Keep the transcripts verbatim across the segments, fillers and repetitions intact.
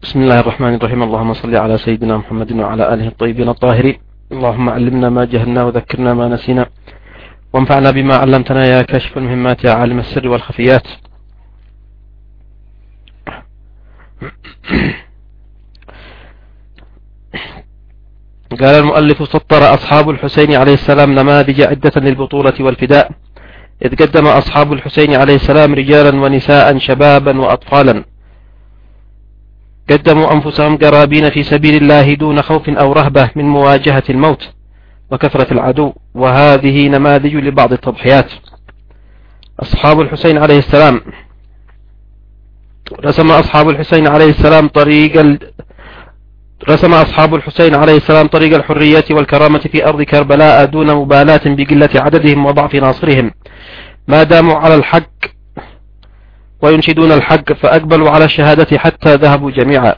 بسم الله الرحمن الرحيم. اللهم صل على سيدنا محمد وعلى آله الطيبين الطاهرين. اللهم علمنا ما جهلنا وذكرنا ما نسينا وانفعنا بما علمتنا يا كاشف المهمات يا عالم السر والخفيات. قال المؤلف: سطر أصحاب الحسين عليه السلام نماذج عدة للبطولة والفداء، إذ قدم أصحاب الحسين عليه السلام رجالا ونساء شبابا وأطفالا قدموا أنفسهم قرابين في سبيل الله دون خوف أو رهبة من مواجهة الموت وكثرة العدو، وهذه نماذج لبعض التضحيات. أصحاب الحسين عليه السلام رسم أصحاب الحسين عليه السلام طريق ال... رسم أصحاب الحسين عليه السلام طريق الحرية والكرامة في أرض كربلاء دون مبالاة بقلة عددهم وضعف ناصرهم، ما داموا على الحق وينشدون الحق، فأقبلوا على الشهادة حتى ذهبوا جميعا.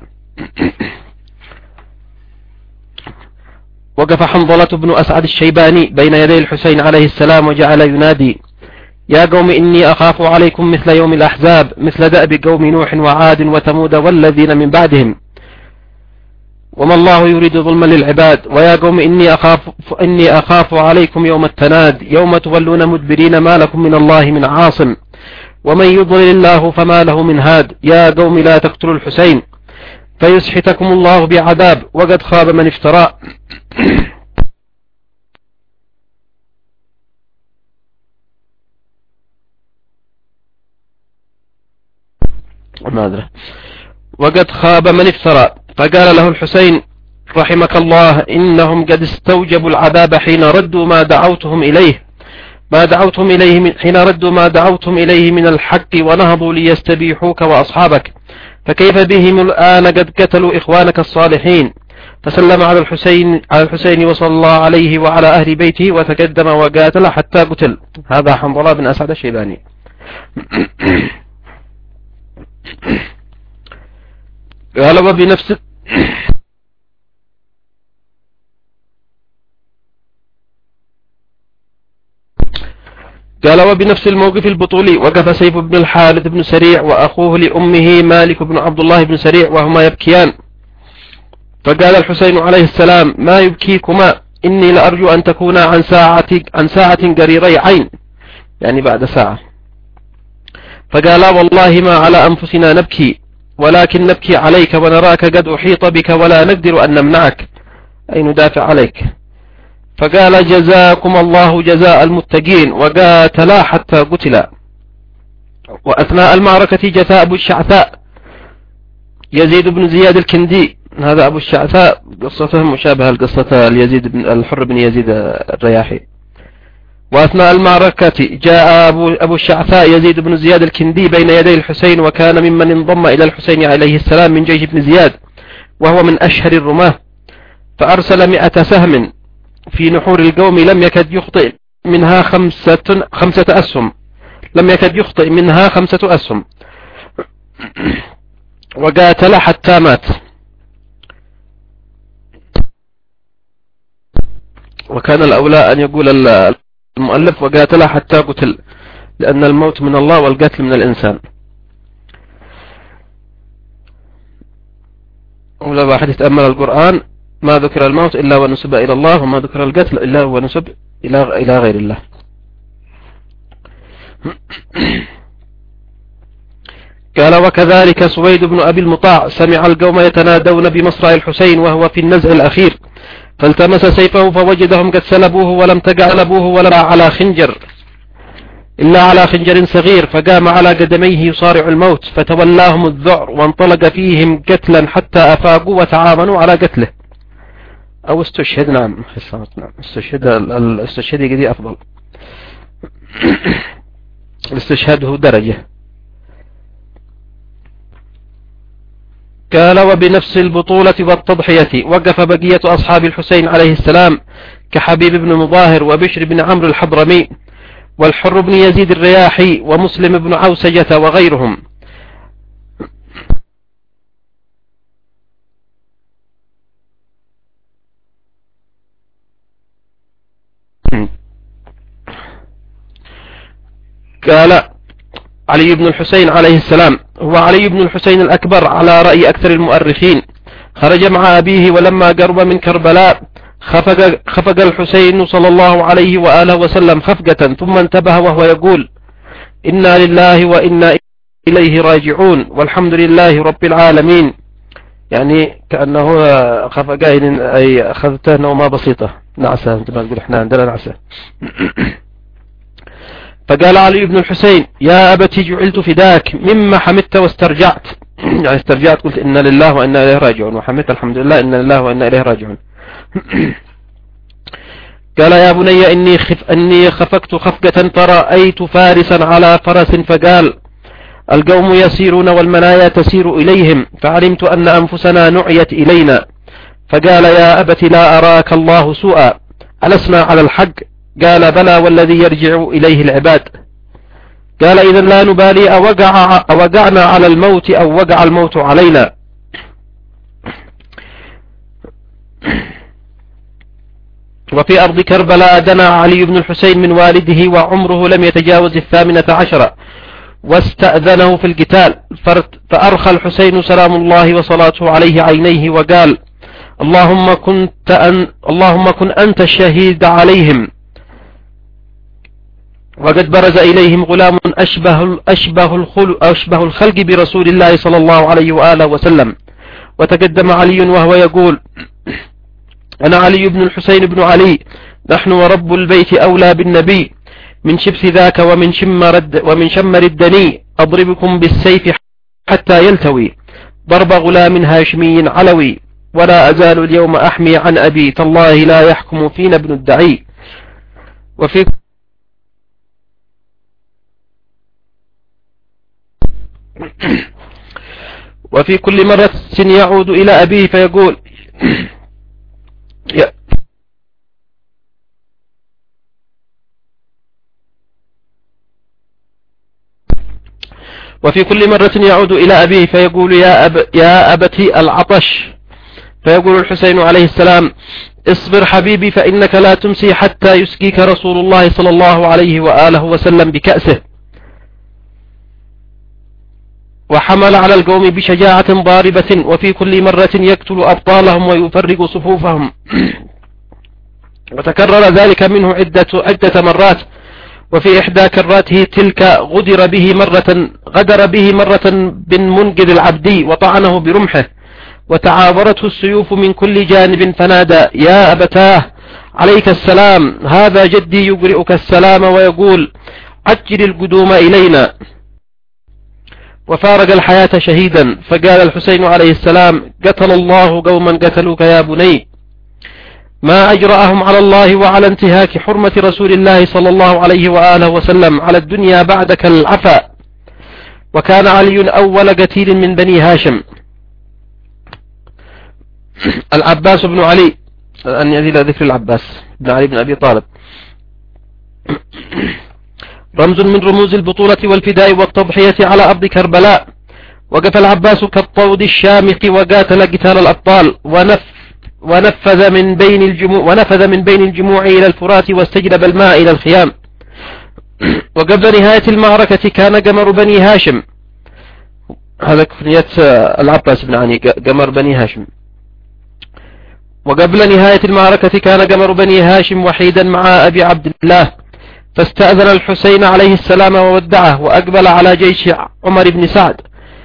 وقف حنظلة بن أسعد الشيباني بين يدي الحسين عليه السلام وجعل ينادي: يا قوم إني أخاف عليكم مثل يوم الأحزاب، مثل دأب قوم نوح وعاد وثمود والذين من بعدهم، وما الله يريد ظلما للعباد. ويا قوم إني أخاف, إني أخاف عليكم يوم التناد، يوم تولون مدبرين ما لكم من الله من عاصم، ومن يضلل الله فما له من هاد. يا قوم لا تقتلوا الحسين فيسحتكم الله بعذاب، وقد خاب من افترى. وقد خاب من افترى. فقال له الحسين رحمك الله: إنهم قد استوجبوا العذاب حين ردوا ما دعوتهم إليه ما دعوتهم إليه من حين ردوا ما دعوتهم إليه من الحق ونهضوا ليستبيحوك وأصحابك، فكيف بهم الآن قد قتلوا إخوانك الصالحين. فسلم على الحسين على الحسين وصلى الله عليه وعلى أهل بيته وتقدم وقاتل حتى قتل. هذا حنظلة بن أسعد الشيباني. قال وبنفس قال وبنفس الموقف البطولي وقف سيف بن الحارث بن سريع وأخوه لأمه مالك بن عبد الله بن سريع وهما يبكيان. فقال الحسين عليه السلام: ما يبكيكما؟ إني لأرجو أن تكونا عن ساعة عن ساعة قريري عين، يعني بعد ساعة. فقال: والله ما على أنفسنا نبكي، ولكن نبكي عليك ونراك قد أحيط بك ولا نقدر أن نمنعك، أي ندافع عليك. فقال: جزاكم الله جزاء المتقين، وقاتلا حتى قتلا. وأثناء المعركة جثى أبو الشعثاء يزيد بن زياد الكندي. هذا أبو الشعثاء قصته مشابهة لقصة اليزيد بن الحر بن يزيد الرياحي. وأثناء المعركة جاء أبو, أبو الشعثاء يزيد بن زياد الكندي بين يدي الحسين، وكان ممن انضم إلى الحسين عليه السلام من جيش بن زياد، وهو من أشهر الرماة. فأرسل مئة سهم في نحور القوم لم يكد يخطئ منها خمسة, خمسة أسهم لم يكد يخطئ منها خمسة أسهم وقاتل حتى مات. وكان الأولى أن يقول المؤلف وقاتل حتى قتل، لأن الموت من الله والقتل من الإنسان. ولو واحد يتأمل القرآن ما ذكر الموت إلا ونسب إلى الله، وما ذكر القتل إلا ونسب إلى إلى غير الله. قال: وكذلك سويد بن أبي المطاع سمع القوم يتنادون بمصرع الحسين وهو في النزع الأخير، فالتمس سيفه فوجدهم قد سلبوه ولم تقع لبوه ولا على خنجر إلا على خنجر صغير، فقام على قدميه يصارع الموت، فتولاهم الذعر وانطلق فيهم قتلا حتى أفاقوا وتعاونوا على قتله، أو استشهد. نعم نعم استشهد. الاستشهاد دي أفضل. الاستشهاد هو درجة. قال: وبنفس البطولة والتضحية وقف بقية أصحاب الحسين عليه السلام كحبيب بن مظاهر وبشر بن عمرو الحضرمي والحر بن يزيد الرياحي ومسلم بن عوسجة وغيرهم. قال: علي بن الحسين عليه السلام هو علي بن الحسين الأكبر على رأي أكثر المؤرخين. خرج مع أبيه ولما قرب من كربلاء خفق, خفق الحسين صلى الله عليه وآله وسلم خفقة ثم انتبه وهو يقول إنا لله وإنا إليه راجعون والحمد لله رب العالمين. يعني كأنه خفق أي أخذته نومة بسيطة نعسة، أنت ما تقول إحنا عندنا نعسة. فقال علي بن الحسين يا أبتي جعلت فداك مما حمدت واسترجعت. يعني استرجعت قلت إنا لله وإنا إليه راجعون، وحمدت الحمد لله إنا لله وإنا إليه راجعون. قال يا بني إني, خف أني خفقت خفقة فرأيت فارسا على فرس فقال القوم يسيرون والمنايا تسير إليهم فعلمت أن أنفسنا نعيت إلينا. فقال يا أبت لا أراك الله سوءا ألسنا على الحق؟ قال بلى والذي يرجع إليه العباد. قال إذا لا نبالي أوقع أوقعنا على الموت أو وقع الموت علينا. وفي أرض كربلاء دنا علي بن الحسين من والده وعمره لم يتجاوز الثامنة عشرة واستأذنه في القتال فأرخى الحسين سلام الله وصلاته عليه عينيه وقال اللهم كنت أن اللهم كن أنت الشهيد عليهم. وقد برز إليهم غلام أشبه, أشبه, الخل أشبه الخلق برسول الله صلى الله عليه وآله وسلم. وتقدم علي وهو يقول أنا علي بن الحسين بن علي نحن ورب البيت أولى بالنبي من شبث ذاك ومن شمر, ومن شمر الدني أضربكم بالسيف حتى يلتوي ضرب غلام هاشمي علوي ولا أزال اليوم أحمي عن أبي تالله لا يحكم فينا ابن الدعي. وفي وفي كل مرة يعود إلى أبيه فيقول وفي كل مرة يعود إلى أبيه فيقول يا, أب يا أبتي العطش. فيقول الحسين عليه السلام اصبر حبيبي فإنك لا تمسي حتى يسقيك رسول الله صلى الله عليه وآله وسلم بكأسه. وحمل على القوم بشجاعة ضاربة وفي كل مرة يقتل أبطالهم ويفرق صفوفهم. وتكرر ذلك منه عدة, عدة مرات. وفي إحدى كراته تلك غدر به مرة غدر به مرة بن منقذ العبدي وطعنه برمحه وتعاورته السيوف من كل جانب فنادى يا أبتاه عليك السلام هذا جدي يقرئك السلام ويقول عجل القدوم إلينا. وفارق الحياة شهيدا. فقال الحسين عليه السلام قتل الله قوما قتلوك يا بني ما أجرأهم على الله وعلى انتهاك حرمة رسول الله صلى الله عليه وآله وسلم على الدنيا بعدك العفا. وكان علي أول قتيل من بني هاشم. العباس بن علي أن يزيد ذكر العباس بن علي بن أبي طالب رمز من رموز البطولة والفداء والتضحية على أرض كربلاء. وقف العباس كالطود الشامخ وقاتل قتال الأبطال ونف ونفذ من بين الجموع ونفذ من بين الجموع إلى الفرات واستجلب الماء إلى الخيام. وقبل نهاية المعركة كان قمر بني هاشم هذا كفنية العباس بن علي قمر بني هاشم. وقبل نهاية المعركة كان قمر بني هاشم وحيدا مع أبي عبد الله فاستأذن الحسين عليه السلام وودعه وأقبل على جيش عمر بن سعد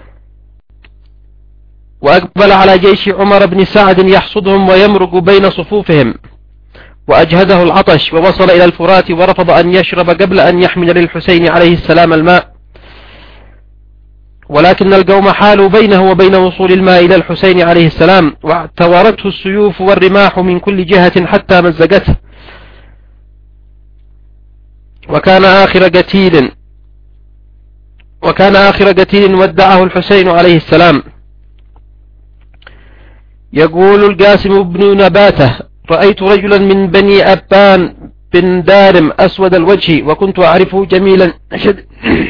وأقبل على جيش عمر بن سعد يحصدهم ويمرق بين صفوفهم. وأجهده العطش ووصل إلى الفرات ورفض أن يشرب قبل أن يحمل للحسين عليه السلام الماء. ولكن القوم حالوا بينه وبين وصول الماء إلى الحسين عليه السلام واعتورته السيوف والرماح من كل جهة حتى مزقته. وكان آخر قتيل وكان آخر قتيل ودعه الحسين عليه السلام. يقول القاسم بن نباته رأيت رجلا من بني أبان بن دارم أسود الوجه وكنت أعرفه جميلا شد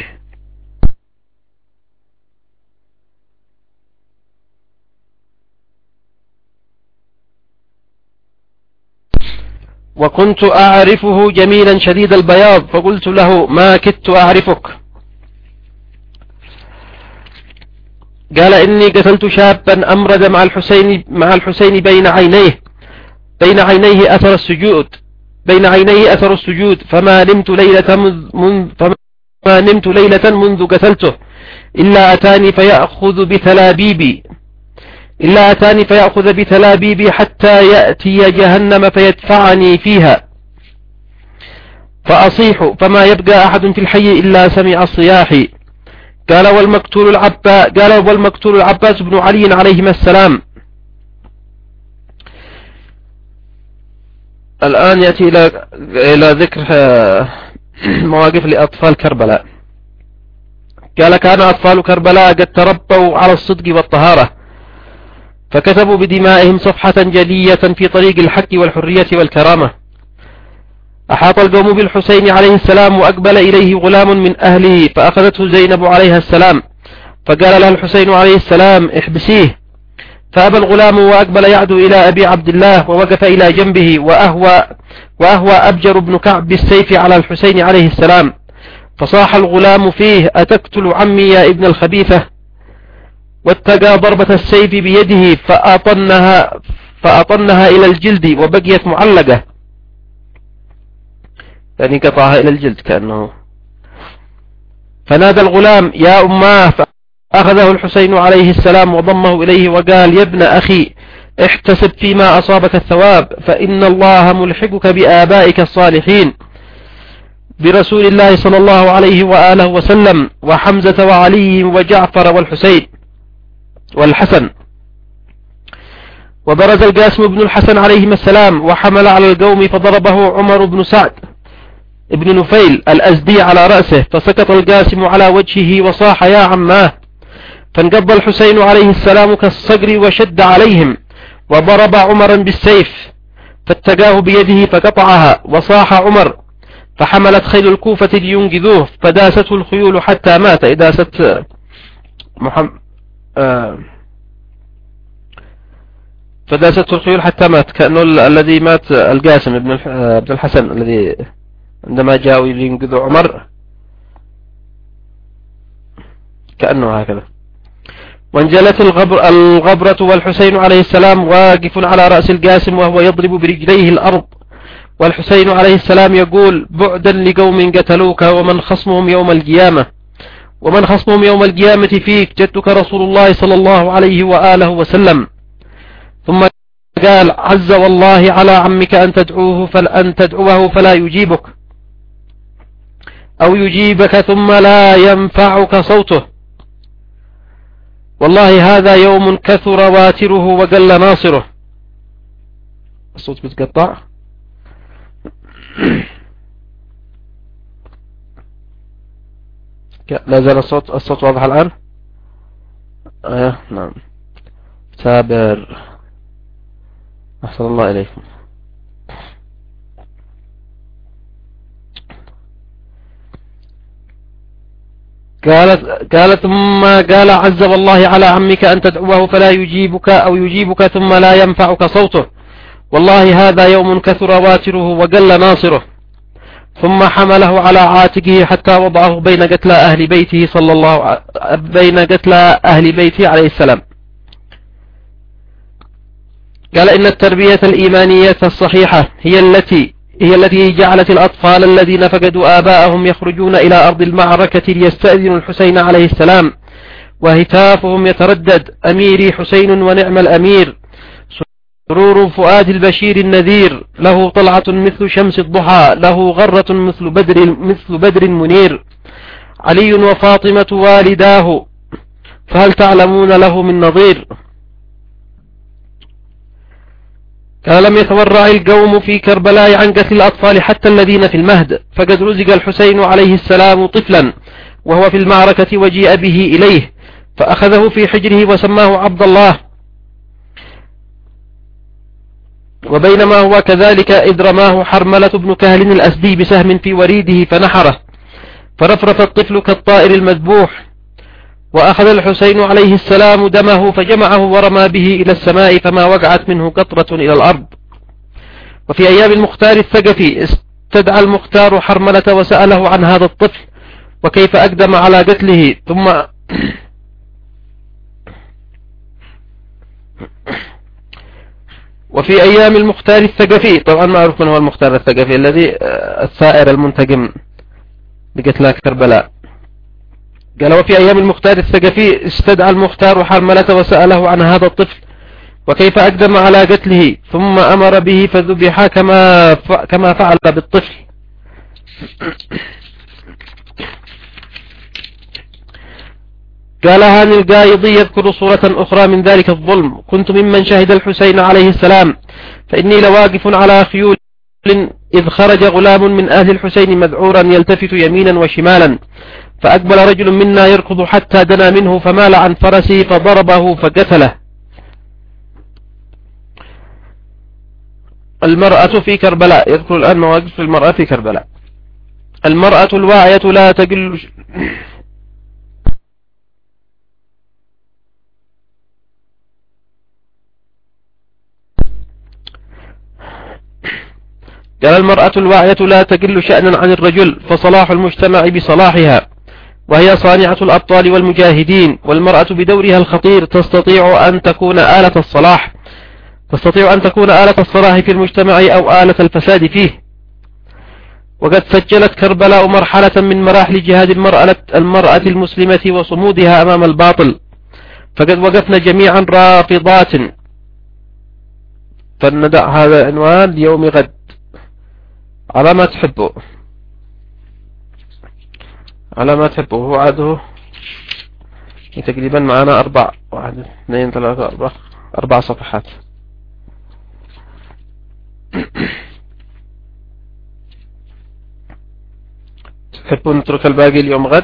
وكنت أعرفه جميلا شديد البياض فقلت له ما كدت أعرفك. قال إني قتلت شابا أمرد مع الحسين مع الحسين بين عينيه بين عينيه أثر السجود بين عينيه أثر السجود فما نمت ليلة منذ فما نمت ليلة منذ قتلته إلا أتاني فيأخذ بتلابيبي إلا أتاني فيأخذ بتلابيبي حتى يأتي جهنم فيدفعني فيها فأصيح فما يبقى أحد في الحي إلا سمع صياحي. قال والمقتول العباس قال والمقتول العباس بن علي عليهما السلام. الآن يأتي إلى إلى ذكر مواقف لأطفال كربلاء. قال كان أطفال كربلاء قد تربوا على الصدق والطهارة فكتبوا بدمائهم صفحة جلية في طريق الحق والحرية والكرامة. أحاط القوم بالحسين عليه السلام وأقبل إليه غلام من أهله فأخذته زينب عليها السلام فقال لها الحسين عليه السلام احبسيه فأبى الغلام وأقبل يعدو إلى أبي عبد الله ووقف إلى جنبه وأهوى, وأهوى أبجر بن كعب بالسيف على الحسين عليه السلام فصاح الغلام فيه أتقتل عمي يا ابن الخبيثة واتقى ضربة السيف بيده فأطنها, فأطنها إلى الجلد وبقيت معلقة يعني قطعها إلى الجلد كأنه. فنادى الغلام يا أماه فأخذه الحسين عليه السلام وضمه إليه وقال يا ابن أخي احتسب فيما أصابك الثواب فإن الله ملحقك بآبائك الصالحين برسول الله صلى الله عليه وآله وسلم وحمزة وعلي وجعفر والحسين والحسن. وبرز القاسم بن الحسن عليهما السلام وحمل على القوم فضربه عمر بن سعد ابن نفيل الأزدي على رأسه فسقط القاسم على وجهه وصاح يا عماه فانقض الحسين عليه السلام كالصقر وشد عليهم وضرب عمرا بالسيف فاتقاه بيده فقطعها وصاح عمر فحملت خيل الكوفة لينقذوه فداسته الخيول حتى مات. داست محمد آه فداسته الخيول حتى مات كأنه الذي مات القاسم بن الحسن الذي عندما جاءوا لينقذوا عمر كأنه هكذا. وانجلت الغبر الغبرة والحسين عليه السلام واقف على رأس القاسم وهو يضرب برجليه الأرض والحسين عليه السلام يقول بعدا لقوم قتلوك ومن خصمهم يوم القيامة ومن خصمهم يوم القيامة فيك جدك رسول الله صلى الله عليه وآله وسلم. ثم قال عز والله على عمك أن تدعوه فلأن تدعوه فلا يجيبك أو يجيبك ثم لا ينفعك صوته والله هذا يوم كثر واتره وقل ناصره. الصوت بتقطع. لا زال الصوت الصوت واضح الآن. آه نعم سابر أحسن الله إليكم. قالت قالت ثم قال عز والله على عمك أن تدعوه فلا يجيبك أو يجيبك ثم لا ينفعك صوته والله هذا يوم كثر واتره وقل ناصره. ثم حمله على عاتقه حتى وضعه بين قتلى أهل بيته صلى الله بين قتلى أهل بيته عليه السلام. قال إن التربية الإيمانية الصحيحة هي التي هي التي جعلت الأطفال الذين فقدوا آباءهم يخرجون إلى أرض المعركة ليستأذنوا الحسين عليه السلام وهتافهم يتردد أميري حسين ونعم الأمير سرور فؤاد البشير النذير له طلعة مثل شمس الضحى له غرة مثل بدر مثل بدر منير علي وفاطمة والداه فهل تعلمون له من نظير. قال لم يتورع القوم في كربلاء عن قتل الأطفال حتى الذين في المهد فقد رزق الحسين عليه السلام طفلا وهو في المعركة وجيء به إليه فأخذه في حجره وسماه عبد الله وبينما هو كذلك إذ رماه حرملة بن كهل الأسدي بسهم في وريده فنحره فرفرف الطفل كالطائر المذبوح وأخذ الحسين عليه السلام دمه فجمعه ورمى به إلى السماء فما وقعت منه قطرة إلى الأرض. وفي أيام المختار الثقفي استدعى المختار حرملة وسأله عن هذا الطفل وكيف أقدم على قتله ثم وفي أيام المختار الثقفي، طبعا معروف من هو المختار الثقفي الذي الثائر المنتقم بقتل كربلاء. قال وفي أيام المختار الثقفي استدعى المختار حرملة وسأله عن هذا الطفل وكيف أقدم على قتله، ثم أمر به فذبح كما كما فعل بالطفل. قال هاني القايضي يذكر صورة أخرى من ذلك الظلم: كنت ممن شهد الحسين عليه السلام، فإني لواقف على خيول إذ خرج غلام من أهل الحسين مذعورا يلتفت يمينا وشمالا، فأقبل رجل منا يركض حتى دنا منه فمال عن فرسه فضربه فقتله. المرأة في كربلاء، يذكر الآن مواقف المرأة في كربلاء. المرأة الواعية لا تقل قال المرأة الواعية لا تقل شأنا عن الرجل، فصلاح المجتمع بصلاحها، وهي صانعة الأبطال والمجاهدين. والمرأة بدورها الخطير تستطيع أن تكون آلة الصلاح تستطيع أن تكون آلة الصلاح في المجتمع أو آلة الفساد فيه. وقد سجلت كربلاء مرحلة من مراحل جهاد المرأة, المرأة المسلمة وصمودها أمام الباطل، فقد وقفنا جميعا رافضات. فلندع هذا عنوان ليوم غد على ما تحبه على ما تحبه هو عاده تقريبا معنا أربع واحد اثنين ثلاثة أربع أربع صفحات. تحبون نترك الباقي اليوم غد؟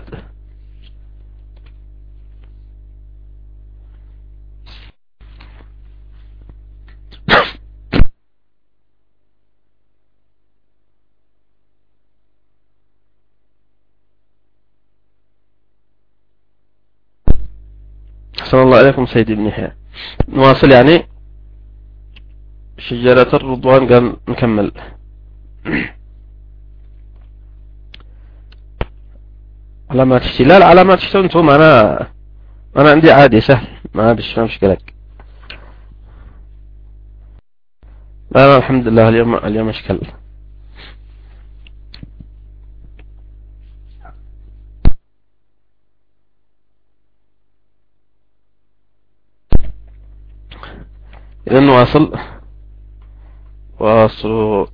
أحسن الله عليكم سيدي ابن يحيى. نواصل يعني شجرة الرضوان. قام نكمل. علامات اشتلال علامات اشتلال انتم انا انا عندي عادي سهل، ما بش ما مشكلة. لا الحمد لله اليوم اليوم اشكال. إذا نواصل واصل.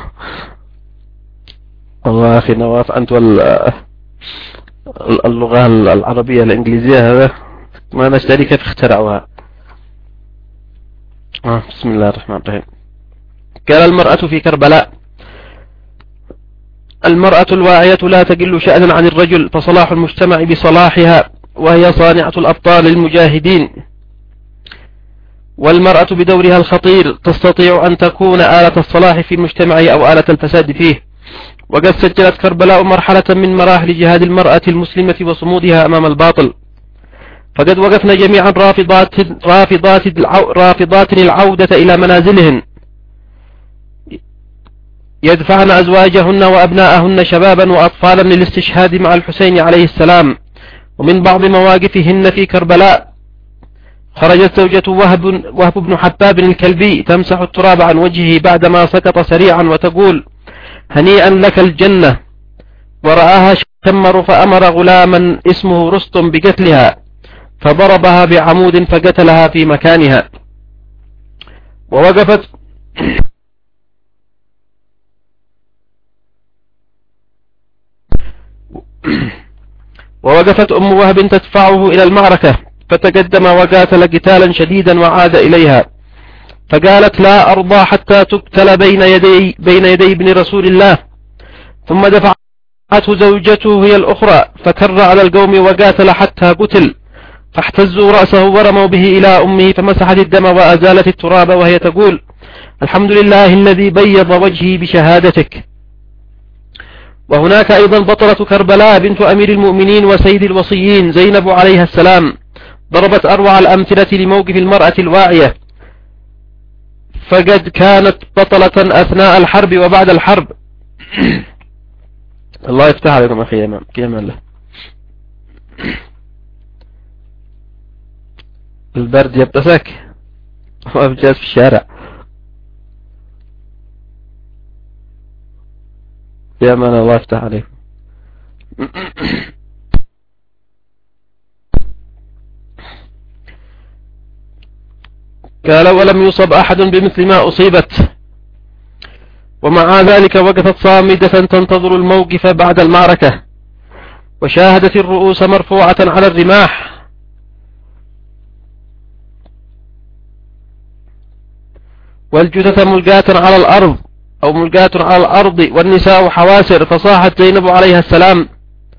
الله أخي نواف أنت اللغة العربية الإنجليزية هذا ما نشتري كيف اخترعوها. آه بسم الله الرحمن الرحيم. قال المرأة في كربلاء: المرأة الواعية لا تقل شأنا عن الرجل، فصلاح المجتمع بصلاحها، وهي صانعة الأبطال المجاهدين. والمرأة بدورها الخطير تستطيع أن تكون آلة الصلاح في المجتمع أو آلة الفساد فيه. وقد سجلت كربلاء مرحلة من مراحل جهاد المرأة المسلمة وصمودها أمام الباطل، فقد وقفنا جميعا رافضات رافضات رافضات العودة إلى منازلهن، يدفعن أزواجهن وأبناءهن شبابا وأطفالا للاستشهاد مع الحسين عليه السلام. ومن بعض مواقفهن في كربلاء: خرجت زوجة وهب, وهب بن حباب الكلبي تمسح التراب عن وجهه بعدما سقط سريعا وتقول: هنيئا لك الجنة، ورآها شمر فأمر غلاما اسمه رستم بقتلها، فضربها بعمود فقتلها في مكانها. ووقفت ووقفت أم وهب تدفعه إلى المعركة، فتقدم وقاتل قتالا شديدا وعاد إليها، فقالت: لا أرضى حتى تقتل بين يدي, بين يدي ابن رسول الله. ثم دفعته زوجته هي الأخرى، فكر على القوم وقاتل حتى قتل، فاحتزوا رأسه ورموا به إلى أمه، فمسحت الدم وأزالت التراب وهي تقول: الحمد لله الذي بيض وجهي بشهادتك. وهناك أيضا بطلة كربلاء بنت أمير المؤمنين وسيد الوصيين زينب عليها السلام، ضربت أروع الأمثلة لموقف المرأة الواعية، فقد كانت بطلة أثناء الحرب وبعد الحرب. الله يفتح عليكم أخي إمام كيما له. البرد يبتسك وأبجاز في الشارع. يا من الله يفتح عليكم. قال ولم يصب أحد بمثل ما أصيبت، ومع ذلك وقفت صامدة تنتظر الموقف بعد المعركة، وشاهدت الرؤوس مرفوعة على الرماح، والجثث ملقاة على الأرض أو ملقاة على الأرض، والنساء حواسر. فصاحت زينب عليها السلام: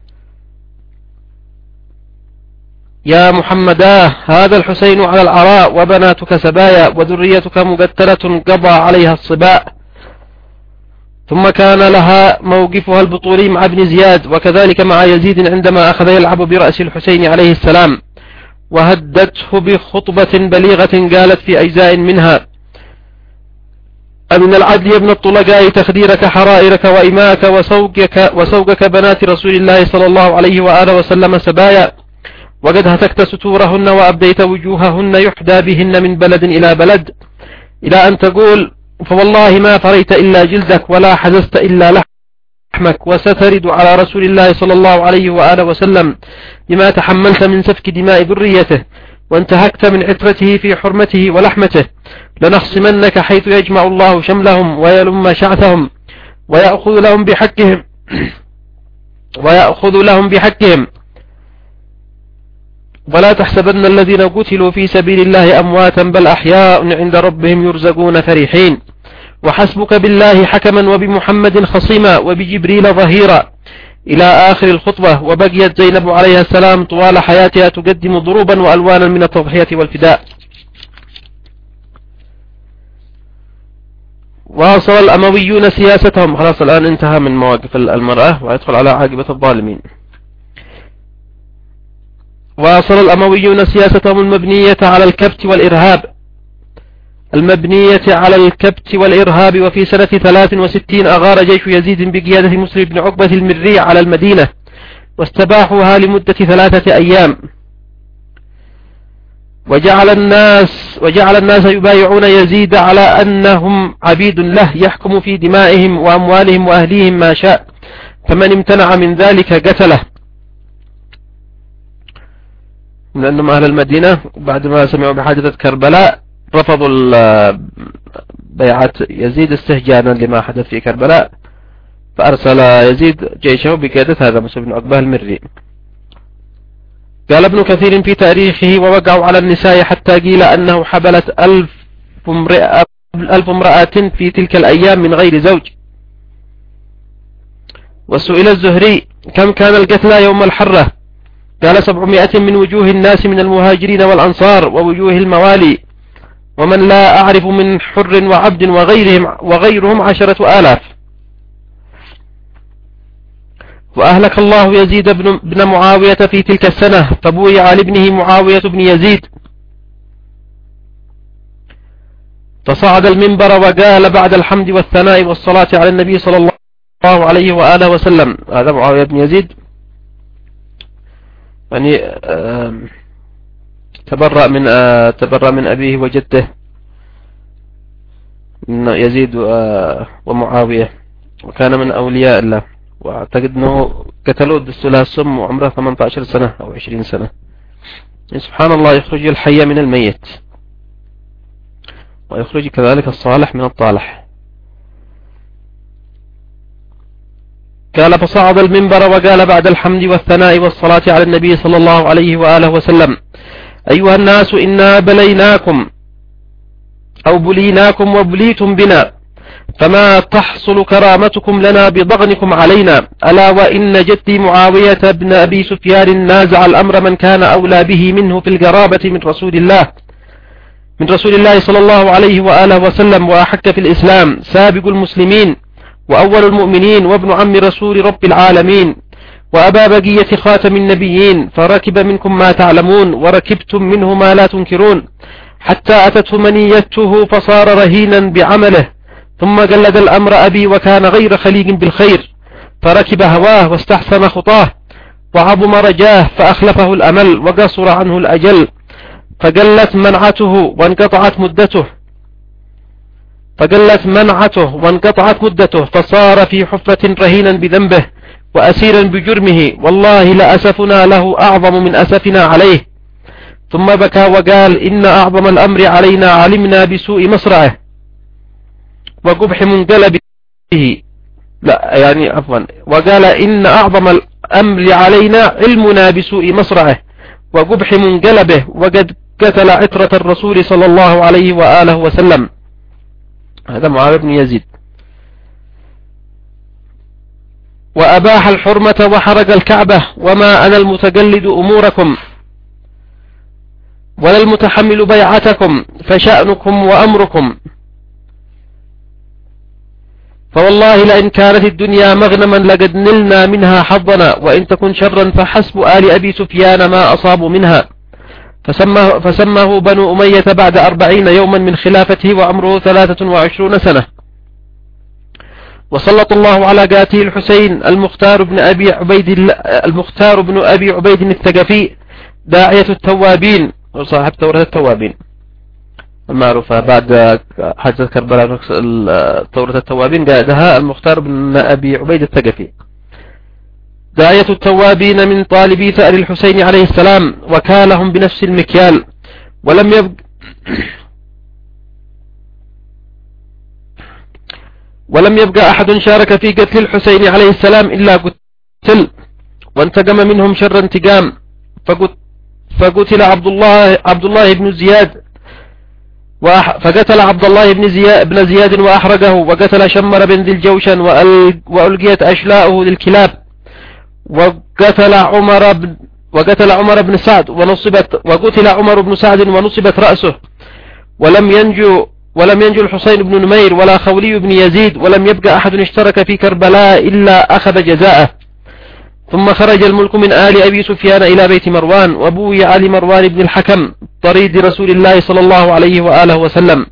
يا محمدا، هذا الحسين على العراء، وبناتك سبايا، وذريتك مقتلة قضى عليها الصباء. ثم كان لها موقفها البطولي مع ابن زياد، وكذلك مع يزيد عندما أخذ يلعب برأس الحسين عليه السلام، وهدته بخطبة بليغة قالت في أجزاء منها: أمن العدل يا ابن الطلقاء تخديرك حرائرك وإماءك وسوقك, وسوقك بنات رسول الله صلى الله عليه وآله وسلم سبايا، وقد هتكت ستورهن وأبديت وجوههن يحدى بهن من بلد إلى بلد، إلى أن تقول: فوالله ما فريت إلا جلدك ولا حززت إلا لحمك، وسترد على رسول الله صلى الله عليه وآله وسلم بما تحملت من سفك دماء ذريته، وانتهكت من عترته في حرمته ولحمته، لنخصمنك حيث يجمع الله شملهم ويلم شعثهم ويأخذ لهم بحقهم ويأخذ لهم بحقهم ولا تحسبن الذين قتلوا في سبيل الله أمواتا بل أحياء عند ربهم يرزقون فرحين، وحسبك بالله حكما وبمحمد خصيما وبجبريل ظهيرا، إلى آخر الخطبة. وبقيت زينب عليها السلام طوال حياتها تقدم ضروبا وألوانا من التضحية والفداء. واصل الأمويون سياستهم. خلاص الآن انتهى من مواقف المرأة ويدخل على عاقبة الظالمين. واصل الأمويون سياستهم المبنية على الكبت والإرهاب المبنية على الكبت والإرهاب وفي سنة ثلاث وستين أغار جيش يزيد بقيادة مسلم بن عقبة المري على المدينة، واستباحوها لمدة ثلاثة أيام، وجعل الناس وجعل الناس يبايعون يزيد على أنهم عبيد له يحكم في دمائهم وأموالهم وأهليهم ما شاء، فمن امتنع من ذلك قتله. لأنهم أهل المدينة بعد ما سمعوا بحادثة كربلاء رفضوا بيعة يزيد استهجانا لما حدث في كربلاء، فأرسل يزيد جيشه بقيادة هذا مسلم بن عقبة المري. قال ابن كثير في تاريخه: ووقعوا على النساء حتى قيل أنه حبلت ألف امرأة, ألف امرأة في تلك الأيام من غير زوج. وسئل الزهري: كم كان القتلى يوم الحرة؟ قال: سبعمائة من وجوه الناس من المهاجرين والأنصار ووجوه الموالي، ومن لا أعرف من حر وعبد وغيرهم, وغيرهم عشرة آلاف. وأهلك الله يزيد بن, بن معاوية في تلك السنة، فبويع لابنه معاوية بن يزيد، فصعد المنبر وقال بعد الحمد والثناء والصلاة على النبي صلى الله عليه وآله وسلم. هذا معاوية بن يزيد يعني تبرأ من تبرأ من أبيه وجده من يزيد ومعاوية، وكان من أولياء الله، واعتقد أنه قتلوه دسوا السم وعمره ثمانية عشر سنة أو عشرين سنة. سبحان الله، يخرج الحي من الميت ويخرج كذلك الصالح من الطالح. قال: فصعد المنبر وقال بعد الحمد والثناء والصلاة على النبي صلى الله عليه وآله وسلم: أيها الناس، إنا بليناكم أو بليناكم وبليتم بنا، فما تحصل كرامتكم لنا بضغنكم علينا، ألا وإن جدي معاوية بن أبي سفيان نازع الأمر من كان أولى به منه في القرابة من رسول الله من رسول الله صلى الله عليه وآله وسلم، وأحك في الإسلام، سابق المسلمين وأول المؤمنين، وابن عم رسول رب العالمين، وأبا بقية خاتم النبيين، فركب منكم ما تعلمون وركبتم منه ما لا تنكرون، حتى أتته منيته فصار رهينا بعمله، ثم قلد الأمر أبي وكان غير خليق بالخير، فركب هواه واستحسن خطاه، وعظم رجاه فأخلفه الأمل وقصر عنه الأجل، فقلت منعته وانقطعت مدته، فقلت منعته وانقطعت مدته، فصار في حفرة رهينا بذنبه وأسيرا بجرمه، والله لأسفنا له أعظم من أسفنا عليه. ثم بكى وقال: إن أعظم الأمر علينا علمنا بسوء مصرعه وقبح منقلبه. لا يعني عفوا، وقال: إن أعظم الأمر علينا علمنا بسوء مصرعه وقبح منقلبه، وقد قتل عترة الرسول صلى الله عليه وآله وسلم. هذا معاوية بن يزيد. وأباح الحرمة وحرق الكعبة، وما أنا المتقلد أموركم ولا المتحمل بيعتكم، فشأنكم وأمركم. فوالله لئن كانت الدنيا مغنما لقد نلنا منها حظنا، وإن تكن شرا فحسب آل أبي سفيان ما أصابوا منها. فسماه, فسماه بنو أمية بعد أربعين يوما من خلافته وعمره ثلاثة وعشرون سنة. وسلط الله على قاتل الحسين المختار بن أبي عبيد المختار بن أبي عبيد الثقفي داعية التوابين وصاحب ثورة التوابين المعروفة بعد حادثة كربلاء. ثورة التوابين قائدها المختار بن أبي عبيد الثقفي، داعية التوابين من طالبي ثأر الحسين عليه السلام، وكالهم بنفس المكيال. ولم يبق ولم يبقى أحد شارك في قتل الحسين عليه السلام إلا قتل، وانتقم منهم شر انتقام. فقتل عبد الله عبد الله بن زياد فقتل عبد الله بن زياد, بن زياد وأحرقه، وقتل شمر بن ذي الجوشن وألقيت أشلاؤه للكلاب، وقتل عمر بن وقتل عمر بن سعد ونصبت وقتل عمر بن سعد ونصبت رأسه. ولم ينجو ولم ينجو الحسين بن نمير ولا خولي بن يزيد، ولم يبقى أحد اشترك في كربلاء إلا أخذ جزاءه. ثم خرج الملك من آل أبي سفيان إلى بيت مروان، وبوي علي مروان بن الحكم طريد رسول الله صلى الله عليه وآله وسلم،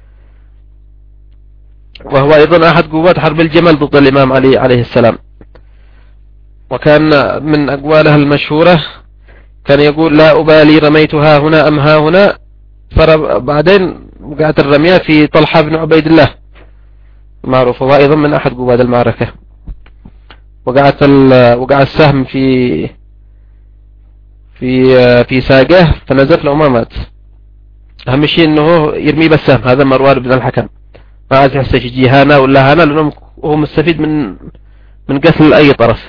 وهو أيضا أحد قوات حرب الجمل ضد الإمام علي عليه السلام. وكان من أقوالها المشهورة كان يقول: لا أبالي رميتها هنا أم ها هنا. بعدين وقعت الرمية في طلحة بن عبيد الله معروف، وهو أيضا من أحد قوات المعركة. وقعت وقع السهم في في في ساقه فنزف له وما مات. أهم شيء إنه يرمي بالسهم. هذا مروان بن الحكم ما عاد يحس يجي هانا ولا هانا، لأنه هو مستفيد من من قتل أي طرف.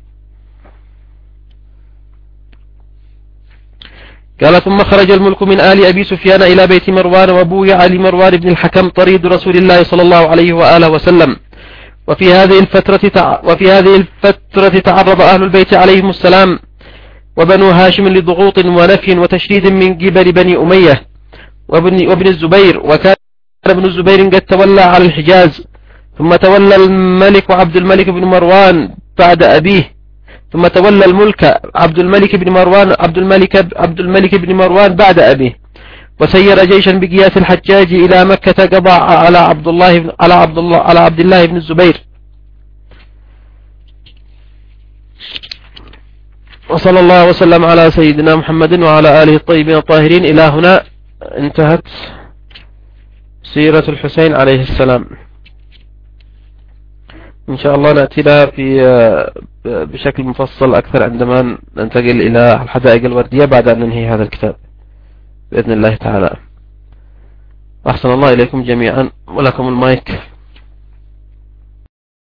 قال: ثم خرج الملك من آل أبي سفيان إلى بيت مروان، وبوي علي مروان بن الحكم طريد رسول الله صلى الله عليه وآله وسلم. وفي هذه الفترة تع... وفي هذه الفترة تعرض أهل البيت عليهم السلام وبنو هاشم لضغوط ونفي وتشديد من قبل بني أمية وابن, وابن الزبير. وكان ابن الزبير قد تولى على الحجاز، ثم تولى الملك عبد الملك بن مروان بعد أبيه، ثم تولى الملك عبد الملك بن مروان عبد الملك عبد الملك بن مروان بعد أبيه، وسير جيشا بقياس الحجاج إلى مكة قضى على عبد الله على عبد الله على عبد الله بن الزبير. وصلى الله وسلم على سيدنا محمد وعلى آله الطيبين الطاهرين. إلى هنا انتهت سيرة الحسين عليه السلام. إن شاء الله نأتي لها في بشكل مفصل أكثر عندما ننتقل إلى الحدائق الوردية بعد أن ننهي هذا الكتاب بإذن الله تعالى. أحسن الله إليكم جميعا، ولكم المايك.